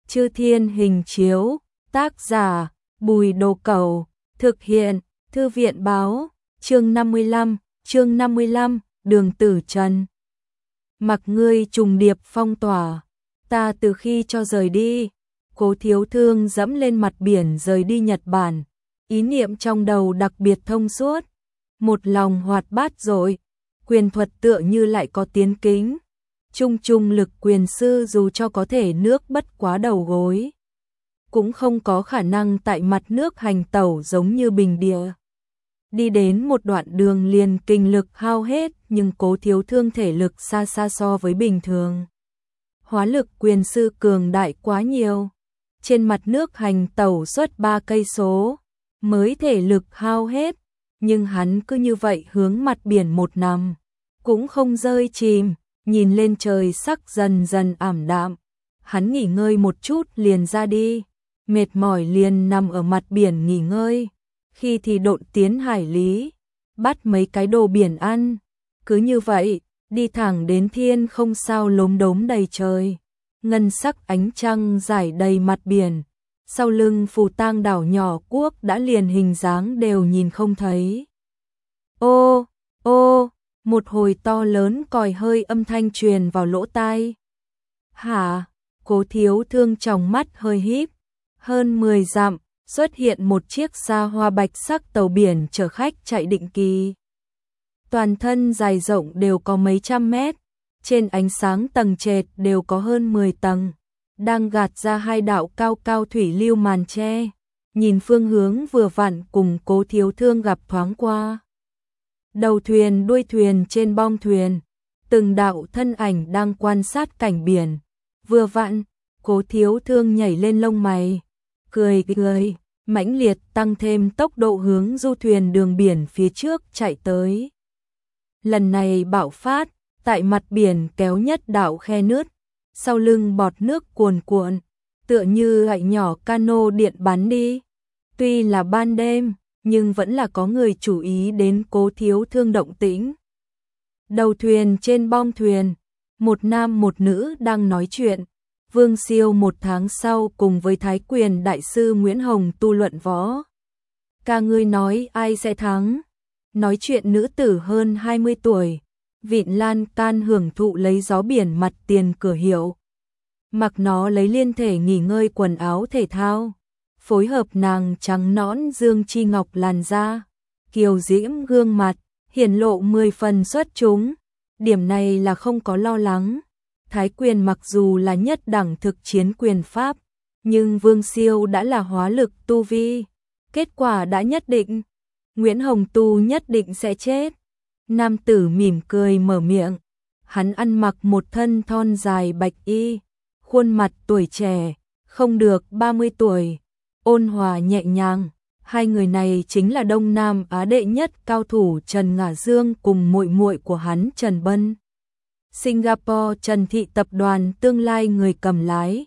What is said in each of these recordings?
Chư Thiên Hình Chiếu, tác giả, Bùi Đồ Cẩu, thực hiện, Thư viện Báo, chương 55, Đường Tử Trần. Mặc ngươi trùng điệp phong tỏa, ta từ khi cho rời đi, Cố Thiếu Thương dẫm lên mặt biển rời đi Nhật Bản, ý niệm trong đầu đặc biệt thông suốt, một lòng hoạt bát rồi, quyền thuật tựa như lại có tiến kính. Trung lực quyền sư dù cho có thể nước bất quá đầu gối, cũng không có khả năng tại mặt nước hành tẩu giống như bình địa. Đi đến một đoạn đường liền kinh lực hao hết, nhưng Cố Thiếu Thương thể lực xa xa so với bình thường. Hóa lực quyền sư cường đại quá nhiều. Trên mặt nước hành tẩu suốt 3 cây số, mới thể lực hao hết, nhưng hắn cứ như vậy hướng mặt biển một nằm, cũng không rơi chìm. Nhìn lên trời sắc dần dần ảm đạm, hắn nghỉ ngơi một chút liền ra đi, mệt mỏi liền nằm ở mặt biển nghỉ ngơi, khi thì độn tiến hải lý, bắt mấy cái đồ biển ăn, cứ như vậy, đi thẳng đến thiên không sao lốm đốm đầy trời, ngân sắc ánh trăng rải đầy mặt biển, sau lưng Phù Tang đảo nhỏ quốc đã liền hình dáng đều nhìn không thấy. Ô, ô, một hồi to lớn còi hơi âm thanh truyền vào lỗ tai. Hả? Cố Thiếu Thương trong mắt hơi híp. Hơn 10 dặm, xuất hiện một chiếc xa hoa bạch sắc tàu biển chở khách chạy định kỳ. Toàn thân dài rộng đều có mấy trăm mét, trên ánh sáng tầng trệt đều có hơn 10 tầng, đang gạt ra hai đạo cao cao thủy lưu màn che, nhìn phương hướng vừa vặn cùng Cố Thiếu Thương gặp thoáng qua. Đầu thuyền đuôi thuyền trên bong thuyền, từng đạo thân ảnh đang quan sát cảnh biển, vừa vặn, Cố Thiếu Thương nhảy lên lông mày, cười, mãnh liệt tăng thêm tốc độ hướng du thuyền đường biển phía trước chạy tới. Lần này bạo phát, tại mặt biển kéo nhất đạo khe nứt, sau lưng bọt nước cuồn cuộn, tựa như gậy nhỏ cano điện bắn đi. Tuy là ban đêm, nhưng vẫn là có người chú ý đến Cố Thiếu Thương động tĩnh. Đầu thuyền trên bong thuyền, một nam một nữ đang nói chuyện. Vương Siêu 1 tháng sau cùng với Thái Quyền Đại sư Nguyễn Hồng tu luận võ. Ca ngươi nói ai sẽ thắng? Nói chuyện nữ tử hơn 20 tuổi, vịn lan can hưởng thụ lấy gió biển mặt tiền cửa hiệu. Mặc nó lấy liên thể nghỉ ngơi quần áo thể thao. Phối hợp nàng trắng nõn dương chi ngọc làn da, kiều diễm gương mặt, hiển lộ 10 phần xuất chúng. Điểm này là không có lo lắng. Thái Quyền mặc dù là nhất đẳng thực chiến quyền pháp, nhưng Vương Siêu đã là hóa lực tu vi. Kết quả đã nhất định, Nguyễn Hồng tu nhất định sẽ chết. Nam tử mỉm cười mở miệng, hắn ăn mặc một thân thon dài bạch y, khuôn mặt tuổi trẻ, không được 30 tuổi. Ôn hòa nhẹ nhàng, hai người này chính là Đông Nam Á đệ nhất cao thủ Trần Ngả Dương cùng muội muội của hắn Trần Bân. Singapore Trần Thị tập đoàn tương lai người cầm lái.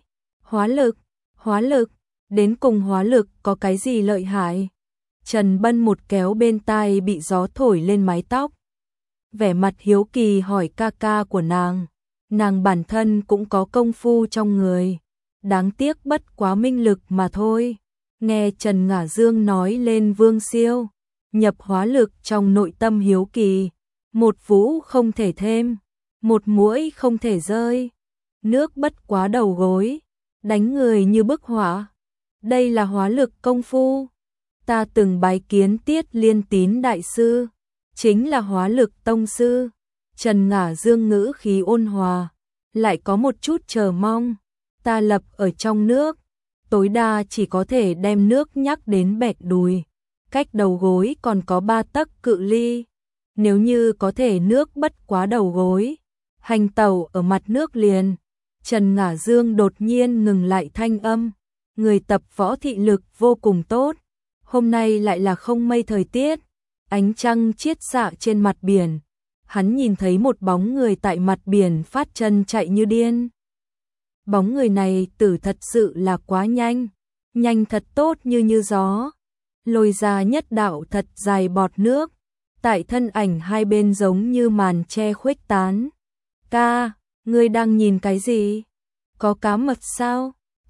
Hóa lực, đến cùng hóa lực có cái gì lợi hại? Trần Bân một kéo bên tai bị gió thổi lên mái tóc. Vẻ mặt hiếu kỳ hỏi ca ca của nàng bản thân cũng có công phu trong người. Đáng tiếc bất quá minh lực mà thôi. Nghe Trần Ngả Dương nói lên Vương Siêu, nhập hóa lực trong nội tâm hiếu kỳ, một vũ không thể thêm, một muỗi không thể rơi, nước bất quá đầu gối, đánh người như bức hỏa. Đây là hóa lực công phu. Ta từng bái kiến Tiết Liên Tín đại sư, chính là hóa lực tông sư. Trần Ngả Dương ngữ khí ôn hòa, lại có một chút chờ mong. Ta lập ở trong nước, tối đa chỉ có thể đem nước nhắc đến bẹt đùi, cách đầu gối còn có 3 tấc cự ly. Nếu như có thể nước bất quá đầu gối, hành tẩu ở mặt nước liền. Trần Ngả Dương đột nhiên ngừng lại thanh âm, người tập võ thị lực vô cùng tốt. Hôm nay lại là không mây thời tiết, ánh trăng chiết xạ trên mặt biển. Hắn nhìn thấy một bóng người tại mặt biển phát chân chạy như điên. Bóng người này tử thật sự là quá nhanh thật tốt như gió, lôi ra nhất đạo thật dài bọt nước, tại thân ảnh hai bên giống như màn che khuếch tán. Ca, ngươi đang nhìn cái gì? Có cá mập sao?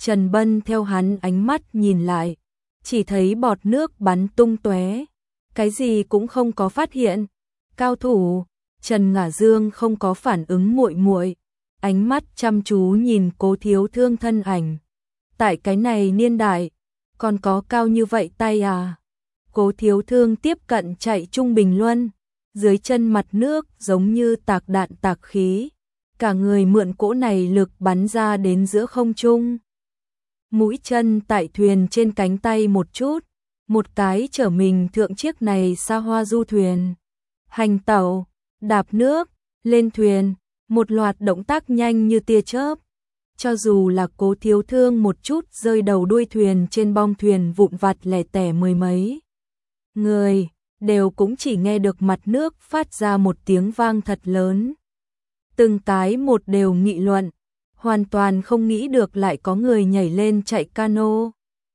Trần Bân theo hắn ánh mắt nhìn lại, chỉ thấy bọt nước bắn tung tóe, cái gì cũng không có phát hiện. Cao thủ, Trần Ngả Dương không có phản ứng muội muội, ánh mắt chăm chú nhìn Cố Thiếu Thương thân ảnh. Tại cái này niên đại, còn có cao như vậy tay à? Cố Thiếu Thương tiếp cận chạy trung bình luân, dưới chân mặt nước giống như tạc đạn tạc khí, cả người mượn cỗ này lực bắn ra đến giữa không trung. Mũi chân tại thuyền trên cánh tay một chút, một cái chở mình thượng chiếc này xa hoa du thuyền. Hành tàu, đạp nước, lên thuyền, một loạt động tác nhanh như tia chớp. Cho dù là Cố Thiếu Thương một chút rơi đầu đuôi thuyền trên bong thuyền vụn vặt lẻ tẻ mười mấy người, đều cũng chỉ nghe được mặt nước phát ra một tiếng vang thật lớn. Từng cái một đều nghị luận, hoàn toàn không nghĩ được lại có người nhảy lên chạy cano.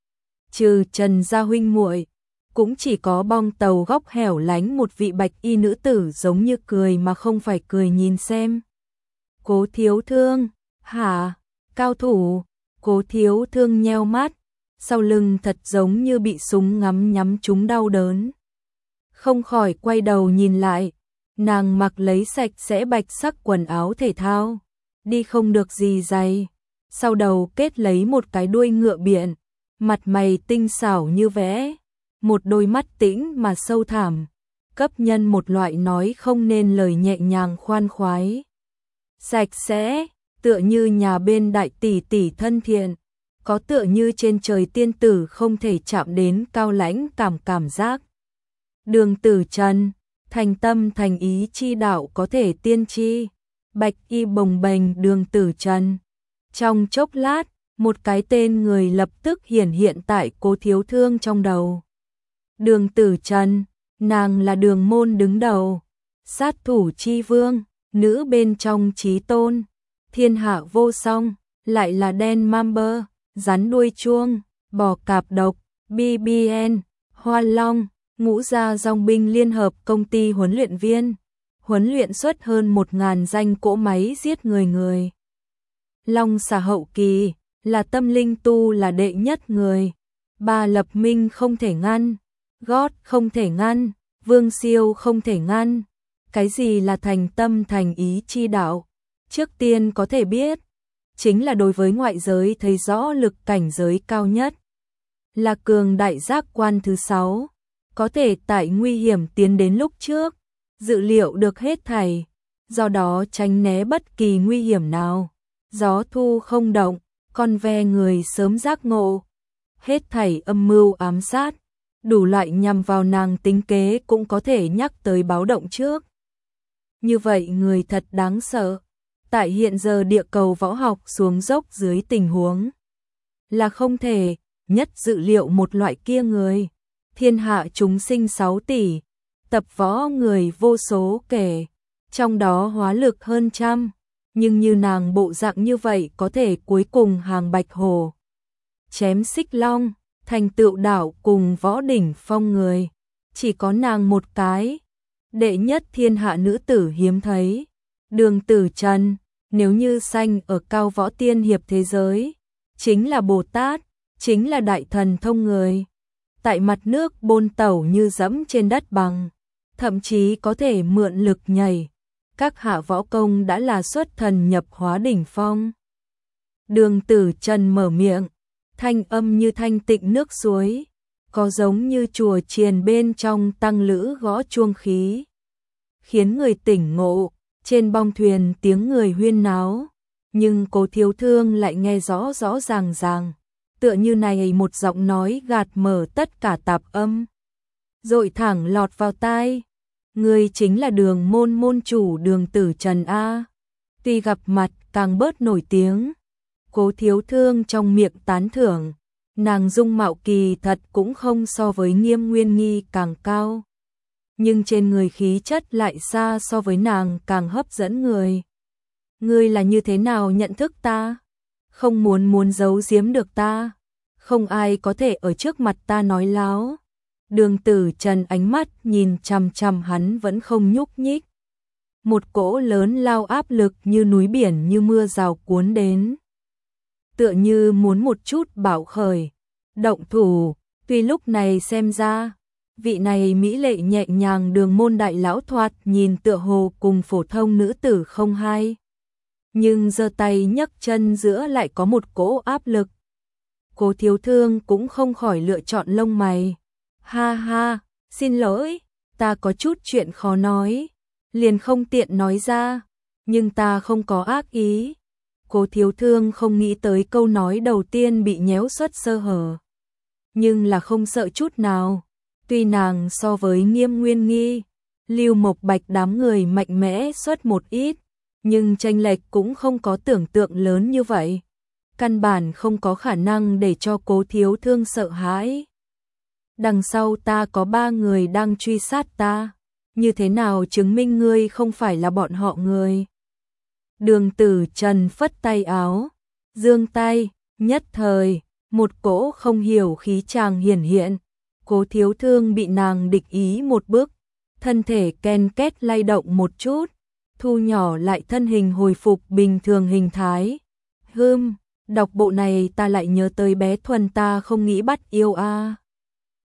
Trừ Trần gia huynh muội, cũng chỉ có bong tàu góc hẻo lánh một vị bạch y nữ tử giống như cười mà không phải cười nhìn xem. Cố Thiếu Thương, hả? Cao thủ, Cố Thiếu Thương nheo mắt, sau lưng thật giống như bị súng ngắm nhắm trúng đau đớn. Không khỏi quay đầu nhìn lại, nàng mặc lấy sạch sẽ bạch sắc quần áo thể thao, đi không được gì giày, sau đầu kết lấy một cái đuôi ngựa biển, mặt mày tinh xảo như vẽ, một đôi mắt tĩnh mà sâu thẳm, cấp nhân một loại nói không nên lời nhẹ nhàng khoan khoái. Sạch sẽ, tựa như nhà bên đại tỷ tỷ thân thiện, có tựa như trên trời tiên tử không thể chạm đến cao lãnh cảm giác. Đường Tử Trần, thành tâm thành ý chi đạo có thể tiên tri, bạch y bồng bềnh Đường Tử Trần. Trong chốc lát, một cái tên người lập tức hiển hiện tại Cố Thiếu Thương trong đầu. Đường Tử Trần, nàng là đường môn đứng đầu, sát thủ chi vương, nữ bên trong chí tôn, thiên hạ vô song, lại là đen mamba, rắn đuôi chuông, bò cạp độc, BBN, Hoa Long, Ngũ Gia Dòng binh liên hợp công ty huấn luyện viên, huấn luyện xuất hơn 1000 danh cỗ máy giết người. Long xà hậu kỳ, là tâm linh tu là đệ nhất người, Ba Lập Minh không thể ngăn, gót không thể ngăn, Vương Siêu không thể ngăn. Cái gì là thành tâm thành ý chi đạo? Trước tiên có thể biết, chính là đối với ngoại giới thấy rõ lực cảnh giới cao nhất. Là cường đại giác quan thứ 6, có thể tại nguy hiểm tiến đến lúc trước, dự liệu được hết thảy, do đó tránh né bất kỳ nguy hiểm nào. Gió thu không động, con ve người sớm giác ngộ, hết thảy âm mưu ám sát, đủ loại nhằm vào nàng tính kế cũng có thể nhắc tới báo động trước. Như vậy người thật đáng sợ, tại hiện giờ địa cầu võ học xuống dốc dưới tình huống, là không thể nhất dự liệu một loại kia người. Thiên hạ chúng sinh 6 tỷ, tập võ người vô số kể, trong đó hóa lực hơn trăm, nhưng như nàng bộ dạng như vậy có thể cuối cùng hàng bạch hổ, chém xích long, thành tựu đảo cùng võ đỉnh phong người, chỉ có nàng một cái, đệ nhất thiên hạ nữ tử hiếm thấy. Đường Tử Trần, nếu như sanh ở cao võ tiên hiệp thế giới, chính là Bồ Tát, chính là đại thần thông người. Tại mặt nước bôn tẩu như dẫm trên đất bằng, thậm chí có thể mượn lực nhảy. Các hạ võ công đã là xuất thần nhập hóa đỉnh phong. Đường Tử Trần mở miệng, thanh âm như thanh tịnh nước suối, có giống như chùa chiền bên trong tăng lữ gõ chuông khí, khiến người tỉnh ngộ. Trên bong thuyền tiếng người huyên náo, nhưng Cố Thiếu Thương lại nghe rõ rõ ràng, tựa như này một giọng nói gạt mở tất cả tạp âm, dội thẳng lọt vào tai. Người chính là đường môn môn chủ Đường Tử Trần A. Tuy gặp mặt càng bớt nổi tiếng, Cố Thiếu Thương trong miệng tán thưởng, nàng dung mạo kỳ thật cũng không so với Nghiêm Nguyên Nghi càng cao, nhưng trên người khí chất lại xa so với nàng càng hấp dẫn người. Ngươi là như thế nào nhận thức ta? Không muốn giấu giếm được ta, không ai có thể ở trước mặt ta nói láo. Đường Tử Trần ánh mắt nhìn chằm chằm hắn vẫn không nhúc nhích. Một cỗ lớn lao áp lực như núi biển như mưa rào cuốn đến. tựa như muốn một chút bảo khởi, động thủ, tuy lúc này xem ra, vị này mỹ lệ nhẹ nhàng đường môn đại lão thoạt nhìn tựa hồ cùng phổ thông nữ tử không hay. Nhưng giơ tay nhấc chân giữa lại có một cỗ áp lực. Cố Thiếu Thương cũng không khỏi lựa chọn lông mày. Ha ha, xin lỗi, ta có chút chuyện khó nói, liền không tiện nói ra, nhưng ta không có ác ý. Cố Thiếu Thương không nghĩ tới câu nói đầu tiên bị nhéo xuất sơ hở. Nhưng là không sợ chút nào, tuy nàng so với Nghiêm Nguyên Nghi, Lưu Mộc Bạch đám người mạnh mẽ xuất một ít, nhưng chênh lệch cũng không có tưởng tượng lớn như vậy. Căn bản không có khả năng để cho Cố Thiếu Thương sợ hãi. Đằng sau ta có 3 người đang truy sát ta, như thế nào chứng minh ngươi không phải là bọn họ người? Đường Tử Trần phất tay áo, giương tay, nhất thời, một cỗ không hiểu khí chàng hiển hiện. Cố Thiếu Thương bị nàng địch ý một bước, thân thể ken két lay động một chút, thu nhỏ lại thân hình hồi phục bình thường hình thái. Đọc bộ này ta lại nhớ tới bé Thuần ta không nghĩ bắt yêu a.